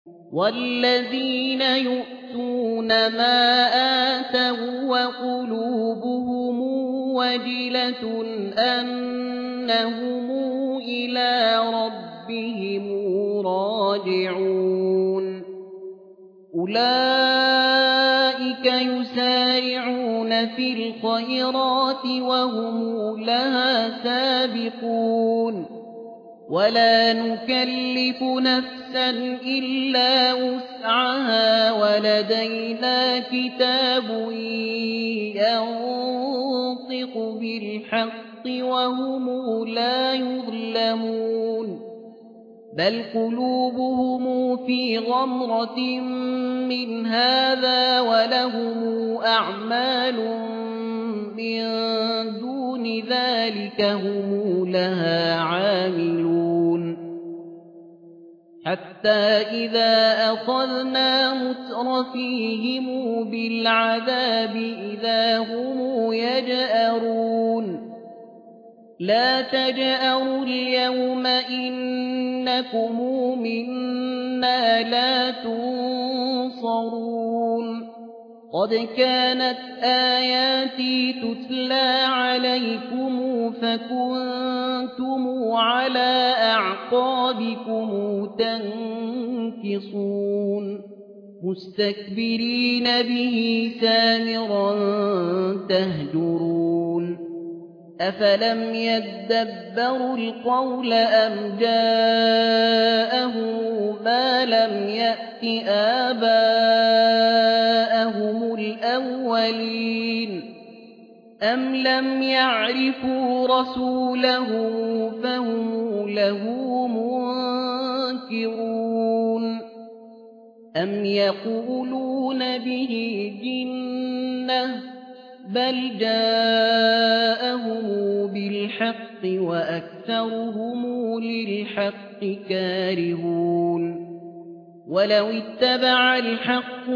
والذين يؤتون ما آتوا وقلوبهم وجلة أنهم إلى ربهم راجعون أولئك يسارعون في الخيرات وهم لها سابقون ولا نكلف نفسا إلا وسعها ولدينا كتاب ينطق بالحق وهم لا يظلمون بل قلوبهم في غمرة من هذا ولهم أعمال من دون ذلك هم لها عاملون حتى إذا أخذنا مترفيهم بالعذاب إذا هم يجأرون لا تجأروا اليوم إنكم منا لا تنصرون قد كانت آياتي تتلى عليكم فكنتم على أعقابكم تنكصون مستكبرين به سامرا تهجرون أفلم يدبروا القول أم جاءهم ما لم يأت آباءهم الأولين أم لم يعرفوا رسولهم فهم له منكرون أم يقولون به جنة بل جاءهم بالحق وأكثرهم للحق كارهون ولو اتبع الحق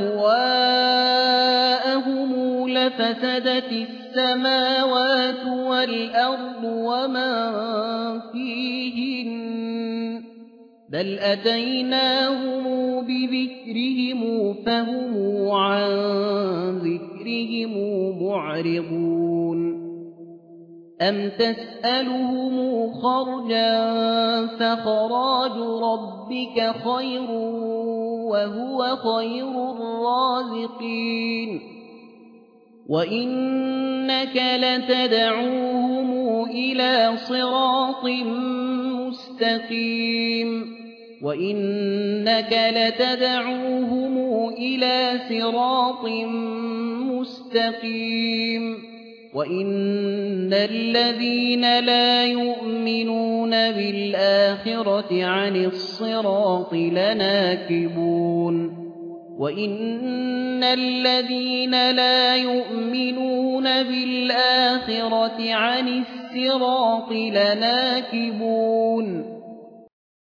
أهواءهم لفسدت السماوات والأرض ومن فيهن بل أتيناهم بذكرهم فهم عن ذكرهم معرضون أم تسألهم خرجا فخراج ربك خير وهو خير الرازقين وإنك لتدعوهم إلى صراط مستقيم وإنك لتدعوهم إلى صراط مستقيم وإن الذين لا يؤمنون بالآخرة عن الصراط لناكبون وإن الذين لا يؤمنون بالآخرة عن الصراط لناكبون